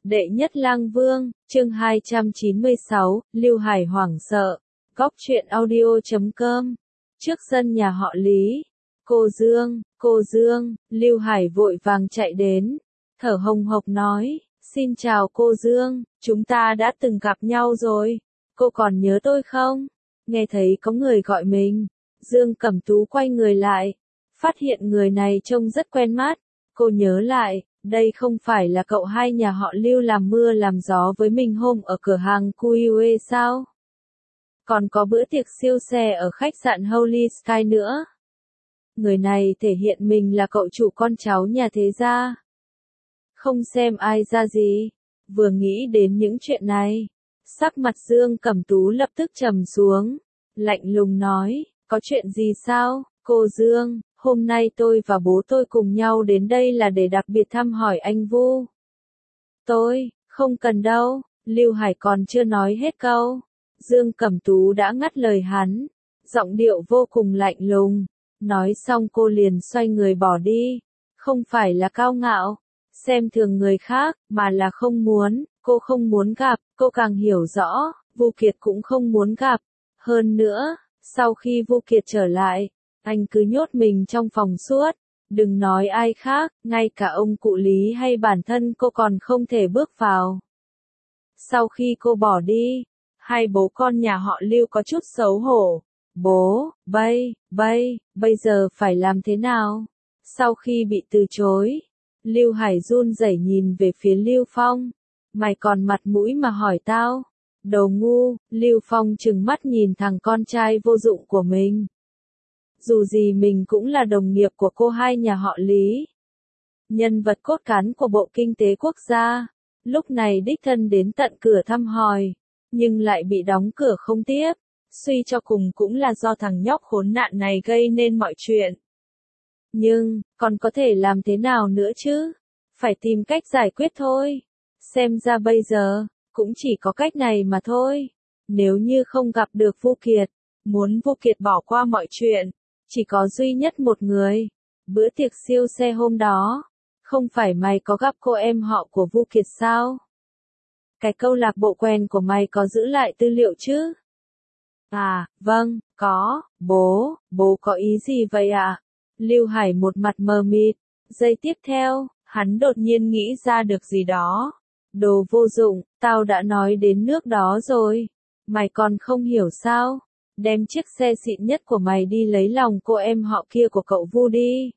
Đệ nhất lang vương, chương 296, Lưu Hải hoảng sợ. Góc truyện audio.com. Trước sân nhà họ Lý. Cô Dương, Lưu Hải vội vàng chạy đến. Thở hồng hộc nói, xin chào cô Dương, chúng ta đã từng gặp nhau rồi. Cô còn nhớ tôi không? Nghe thấy có người gọi mình. Dương Cẩm Tú quay người lại. Phát hiện người này trông rất quen mắt. Cô nhớ lại. Đây không phải là cậu hai nhà họ Lưu làm mưa làm gió với mình hôm ở cửa hàng Cuiue sao? Còn có bữa tiệc siêu xe ở khách sạn Holy Sky nữa. Người này thể hiện mình là cậu chủ con cháu nhà thế gia. Không xem ai ra gì. Vừa nghĩ đến những chuyện này, sắc mặt Dương Cẩm Tú lập tức trầm xuống. Lạnh lùng nói, có chuyện gì sao, cô Dương? Hôm nay tôi và bố tôi cùng nhau đến đây là để đặc biệt thăm hỏi anh Vu. Tôi, không cần đâu, Lưu Hải còn chưa nói hết câu. Dương Cẩm Tú đã ngắt lời hắn, giọng điệu vô cùng lạnh lùng. Nói xong cô liền xoay người bỏ đi. Không phải là cao ngạo, xem thường người khác, mà là không muốn, cô không muốn gặp, cô càng hiểu rõ, Vu Kiệt cũng không muốn gặp. Hơn nữa, sau khi Vu Kiệt trở lại, anh cứ nhốt mình trong phòng suốt, đừng nói ai khác, ngay cả ông cụ Lý hay bản thân cô còn không thể bước vào. Sau khi cô bỏ đi, hai bố con nhà họ Lưu có chút xấu hổ. Bố, bây giờ phải làm thế nào? Sau khi bị từ chối, Lưu Hải run rẩy nhìn về phía Lưu Phong. Mày còn mặt mũi mà hỏi tao? Đồ ngu, Lưu Phong trừng mắt nhìn thằng con trai vô dụng của mình. Dù gì mình cũng là đồng nghiệp của cô hai nhà họ Lý. Nhân vật cốt cán của Bộ Kinh tế Quốc gia. Lúc này đích thân đến tận cửa thăm hỏi. Nhưng lại bị đóng cửa không tiếp. Suy cho cùng cũng là do thằng nhóc khốn nạn này gây nên mọi chuyện. Nhưng, còn có thể làm thế nào nữa chứ? Phải tìm cách giải quyết thôi. Xem ra bây giờ, cũng chỉ có cách này mà thôi. Nếu như không gặp được Vu Kiệt, muốn Vu Kiệt bỏ qua mọi chuyện, chỉ có duy nhất một người. Bữa tiệc siêu xe hôm đó, không phải mày có gặp cô em họ của Vu Kiệt sao? Cái câu lạc bộ quen của mày có giữ lại tư liệu chứ? À, vâng, có, bố có ý gì vậy ạ? Lưu Hải một mặt mờ mịt. Giây tiếp theo, hắn đột nhiên nghĩ ra được gì đó. Đồ vô dụng, tao đã nói đến nước đó rồi. Mày còn không hiểu sao? Đem chiếc xe xịn nhất của mày đi lấy lòng cô em họ kia của cậu Vu đi.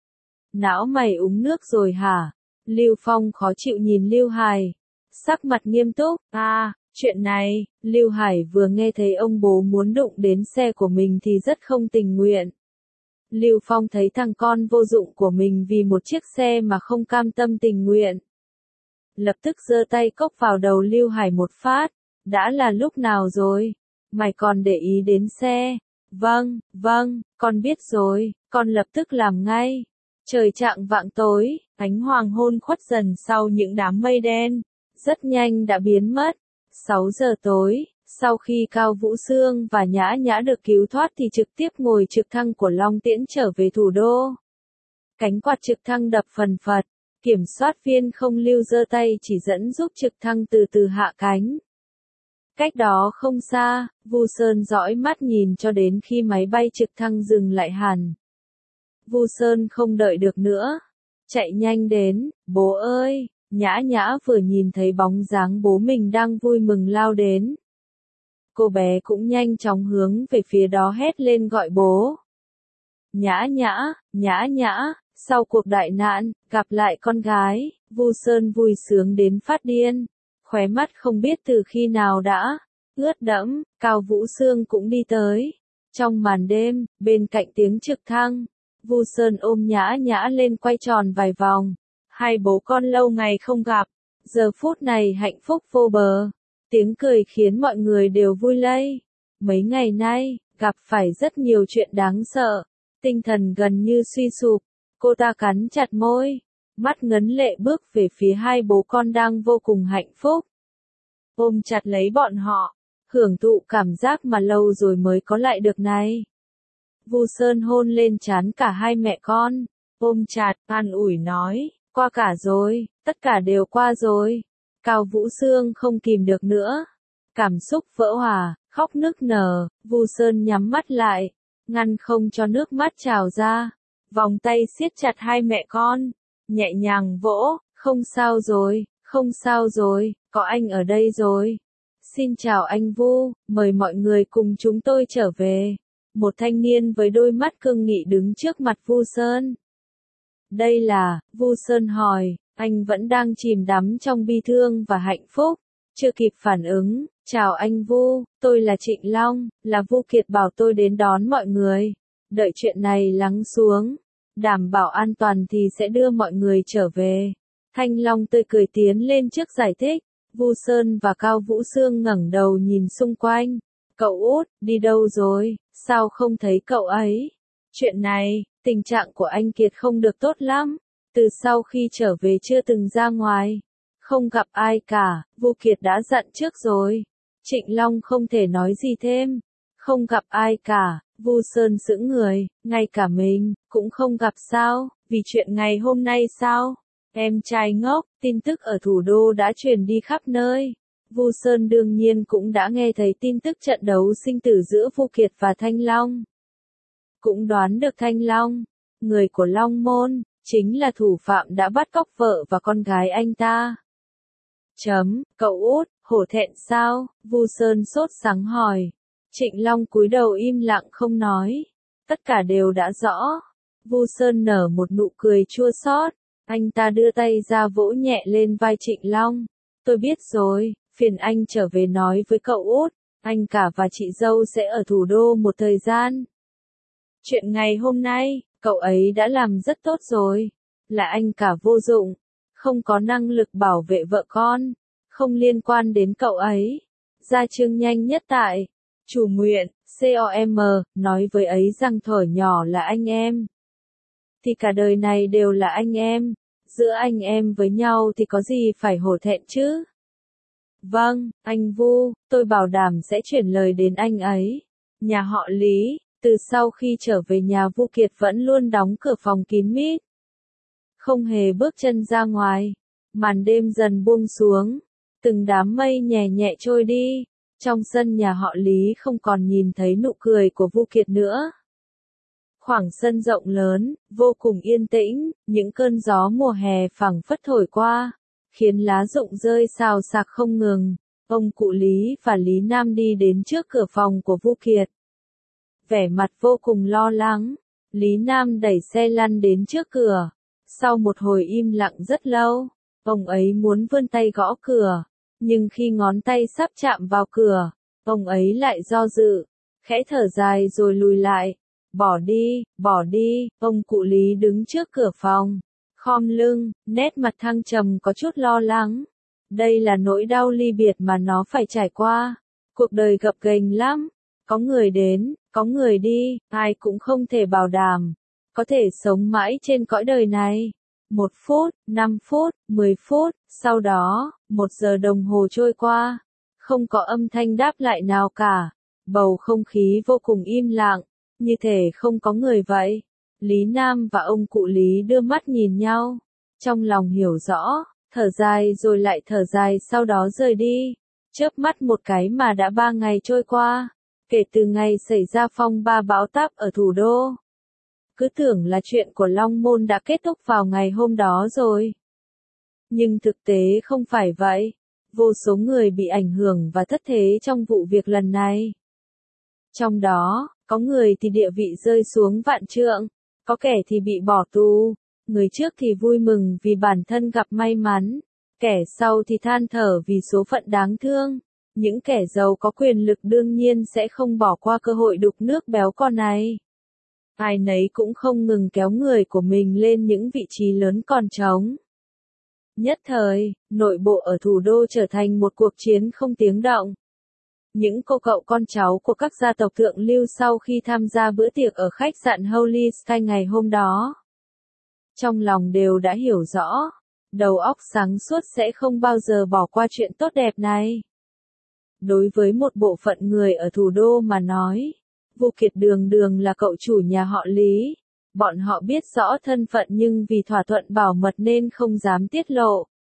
Não mày uống nước rồi hả? Lưu Phong khó chịu nhìn Lưu Hải. Sắc mặt nghiêm túc. À, chuyện này, Lưu Hải vừa nghe thấy ông bố muốn đụng đến xe của mình thì rất không tình nguyện. Lưu Phong thấy thằng con vô dụng của mình vì một chiếc xe mà không cam tâm tình nguyện. Lập tức giơ tay cốc vào đầu Lưu Hải một phát. Đã là lúc nào rồi? Mày còn để ý đến xe? Vâng, con biết rồi, con lập tức làm ngay. Trời chạng vạng tối, ánh hoàng hôn khuất dần sau những đám mây đen, rất nhanh đã biến mất. 6 giờ tối, sau khi Cao Vũ Sương và Nhã Nhã được cứu thoát thì trực tiếp ngồi trực thăng của Long Tiễn trở về thủ đô. Cánh quạt trực thăng đập phần phật, kiểm soát viên không Lưu giơ tay chỉ dẫn giúp trực thăng từ từ hạ cánh. Cách đó không xa, Vu Sơn dõi mắt nhìn cho đến khi máy bay trực thăng dừng lại hẳn. Vu Sơn không đợi được nữa, chạy nhanh đến. Bố ơi! Nhã Nhã vừa nhìn thấy bóng dáng bố mình đang vui mừng lao đến. Cô bé cũng nhanh chóng hướng về phía đó hét lên gọi bố. Nhã Nhã, sau cuộc đại nạn, gặp lại con gái, Vu Sơn vui sướng đến phát điên. Khóe mắt không biết từ khi nào đã ướt đẫm. Cao Vũ Sương cũng đi tới. Trong màn đêm, bên cạnh tiếng trực thăng, Vu Sơn ôm Nhã Nhã lên quay tròn vài vòng. Hai bố con lâu ngày không gặp, giờ phút này hạnh phúc vô bờ. Tiếng cười khiến mọi người đều vui lây. Mấy ngày nay, gặp phải rất nhiều chuyện đáng sợ. Tinh thần gần như suy sụp. Cô ta cắn chặt môi, mắt ngấn lệ bước về phía hai bố con đang vô cùng hạnh phúc. Ôm chặt lấy bọn họ, hưởng thụ cảm giác mà lâu rồi mới có lại được này. Vu Sơn hôn lên trán cả hai mẹ con, ôm chặt, an ủi nói, qua cả rồi, tất cả đều qua rồi. Cao Vũ Sương không kìm được nữa. Cảm xúc vỡ hòa, khóc nức nở, Vu Sơn nhắm mắt lại, ngăn không cho nước mắt trào ra. Vòng tay siết chặt hai mẹ con, nhẹ nhàng vỗ, không sao rồi, không sao rồi, có anh ở đây rồi. Xin chào anh Vu, mời mọi người cùng chúng tôi trở về. Một thanh niên với đôi mắt cương nghị đứng trước mặt Vu Sơn. Đây là, Vu Sơn hỏi, anh vẫn đang chìm đắm trong bi thương và hạnh phúc. Chưa kịp phản ứng, chào anh Vu, tôi là Trịnh Long, là Vu Kiệt bảo tôi đến đón mọi người. Đợi chuyện này lắng xuống, đảm bảo an toàn thì sẽ đưa mọi người trở về. Thanh Long tươi cười tiến lên trước giải thích. Vu Sơn và Cao Vũ Sương ngẩng đầu nhìn xung quanh. Cậu út, đi đâu rồi, sao không thấy cậu ấy? Chuyện này, tình trạng của anh Kiệt không được tốt lắm. Từ sau khi trở về chưa từng ra ngoài. Không gặp ai cả, Vu Kiệt đã dặn trước rồi. Trịnh Long không thể nói gì thêm. Không gặp ai cả, Vu Sơn sững người, ngay cả mình, cũng không gặp sao, vì chuyện ngày hôm nay sao? Em trai ngốc, tin tức ở thủ đô đã truyền đi khắp nơi. Vu Sơn đương nhiên cũng đã nghe thấy tin tức trận đấu sinh tử giữa Vu Kiệt và Thanh Long. Cũng đoán được Thanh Long, người của Long Môn, chính là thủ phạm đã bắt cóc vợ và con gái anh ta. Cậu út, hổ thẹn sao? Vu Sơn sốt sắng hỏi. Trịnh Long cúi đầu im lặng không nói. Tất cả đều đã rõ. Vu Sơn nở một nụ cười chua xót. Anh ta đưa tay ra vỗ nhẹ lên vai Trịnh Long. Tôi biết rồi, phiền anh trở về nói với cậu út. Anh cả và chị dâu sẽ ở thủ đô một thời gian. Chuyện ngày hôm nay, cậu ấy đã làm rất tốt rồi. Là anh cả vô dụng. Không có năng lực bảo vệ vợ con. Không liên quan đến cậu ấy. Gia chương nhanh nhất tại. Chủ nguyện, COM, nói với ấy rằng thở nhỏ là anh em. Thì cả đời này đều là anh em. Giữa anh em với nhau thì có gì phải hổ thẹn chứ? Vâng, anh Vu, tôi bảo đảm sẽ chuyển lời đến anh ấy. Nhà họ Lý, từ sau khi trở về nhà Vu Kiệt vẫn luôn đóng cửa phòng kín mít. Không hề bước chân ra ngoài. Màn đêm dần buông xuống. Từng đám mây nhẹ nhẹ trôi đi. Trong sân nhà họ Lý không còn nhìn thấy nụ cười của Vu Kiệt nữa. Khoảng sân rộng lớn, vô cùng yên tĩnh, những cơn gió mùa hè phảng phất thổi qua, khiến lá rụng rơi xào xạc không ngừng. Ông cụ Lý và Lý Nam đi đến trước cửa phòng của Vu Kiệt. Vẻ mặt vô cùng lo lắng, Lý Nam đẩy xe lăn đến trước cửa. Sau một hồi im lặng rất lâu, ông ấy muốn vươn tay gõ cửa, nhưng khi ngón tay sắp chạm vào cửa, ông ấy lại do dự, khẽ thở dài rồi lùi lại. Bỏ đi, ông cụ Lý đứng trước cửa phòng, khom lưng, nét mặt thăng trầm có chút lo lắng. Đây là nỗi đau ly biệt mà nó phải trải qua. Cuộc đời gập ghềnh lắm, có người đến, có người đi, ai cũng không thể bảo đảm, có thể sống mãi trên cõi đời này. 1 phút, 5 phút, 10 phút, sau đó, 1 giờ đồng hồ trôi qua, không có âm thanh đáp lại nào cả, bầu không khí vô cùng im lặng. Như thể không có người vậy. Lý Nam và ông cụ Lý đưa mắt nhìn nhau. Trong lòng hiểu rõ, thở dài rồi lại thở dài sau đó rời đi. Chớp mắt một cái mà đã 3 ngày trôi qua. Kể từ ngày xảy ra phong ba bão táp ở thủ đô. Cứ tưởng là chuyện của Long Môn đã kết thúc vào ngày hôm đó rồi. Nhưng thực tế không phải vậy. Vô số người bị ảnh hưởng và thất thế trong vụ việc lần này. Trong đó, có người thì địa vị rơi xuống vạn trượng, có kẻ thì bị bỏ tù, người trước thì vui mừng vì bản thân gặp may mắn, kẻ sau thì than thở vì số phận đáng thương. Những kẻ giàu có quyền lực đương nhiên sẽ không bỏ qua cơ hội đục nước béo con này. Ai nấy cũng không ngừng kéo người của mình lên những vị trí lớn còn trống. Nhất thời, nội bộ ở thủ đô trở thành một cuộc chiến không tiếng động. Những cô cậu con cháu của các gia tộc thượng lưu sau khi tham gia bữa tiệc ở khách sạn Holy Sky ngày hôm đó, trong lòng đều đã hiểu rõ, đầu óc sáng suốt sẽ không bao giờ bỏ qua chuyện tốt đẹp này. Đối với một bộ phận người ở thủ đô mà nói, Vu Kiệt đường đường là cậu chủ nhà họ Lý. Bọn họ biết rõ thân phận nhưng vì thỏa thuận bảo mật nên không dám tiết lộ.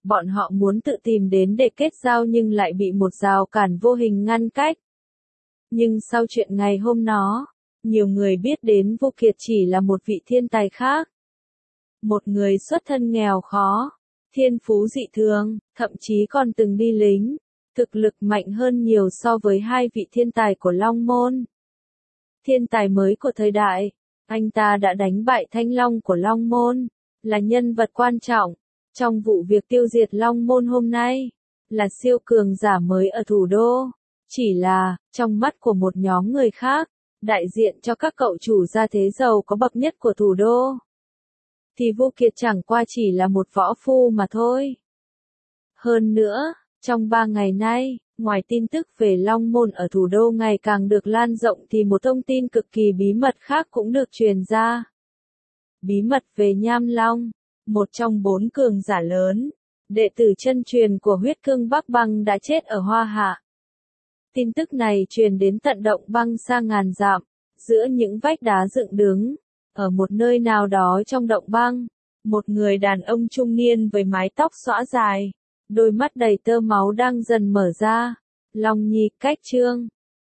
Bọn họ muốn tự tìm đến để kết giao nhưng lại bị một rào cản vô hình ngăn cách. Nhưng sau chuyện ngày hôm đó, nhiều người biết đến Vô Kiệt chỉ là một vị thiên tài khác. Một người xuất thân nghèo khó, thiên phú dị thường, thậm chí còn từng đi lính, thực lực mạnh hơn nhiều so với hai vị thiên tài của Long Môn. Thiên tài mới của thời đại, anh ta đã đánh bại Thanh Long của Long Môn, là nhân vật quan trọng trong vụ việc tiêu diệt Long Môn hôm nay, là siêu cường giả mới ở thủ đô. Chỉ là, trong mắt của một nhóm người khác, đại diện cho các cậu chủ gia thế giàu có bậc nhất của thủ đô, thì Vô Kiệt chẳng qua chỉ là một võ phu mà thôi. Hơn nữa, trong 3 ngày nay, ngoài tin tức về Long Môn ở thủ đô ngày càng được lan rộng thì một thông tin cực kỳ bí mật khác cũng được truyền ra. Bí mật về Nham Long, một trong 4 cường giả lớn, đệ tử chân truyền của huyết cương Bắc Băng đã chết ở Hoa Hạ. Tin tức này truyền đến tận động băng xa ngàn dặm, giữa những vách đá dựng đứng, ở một nơi nào đó trong động băng, một người đàn ông trung niên với mái tóc xõa dài, đôi mắt đầy tơ máu đang dần mở ra. Long Nhi, Cách Chương,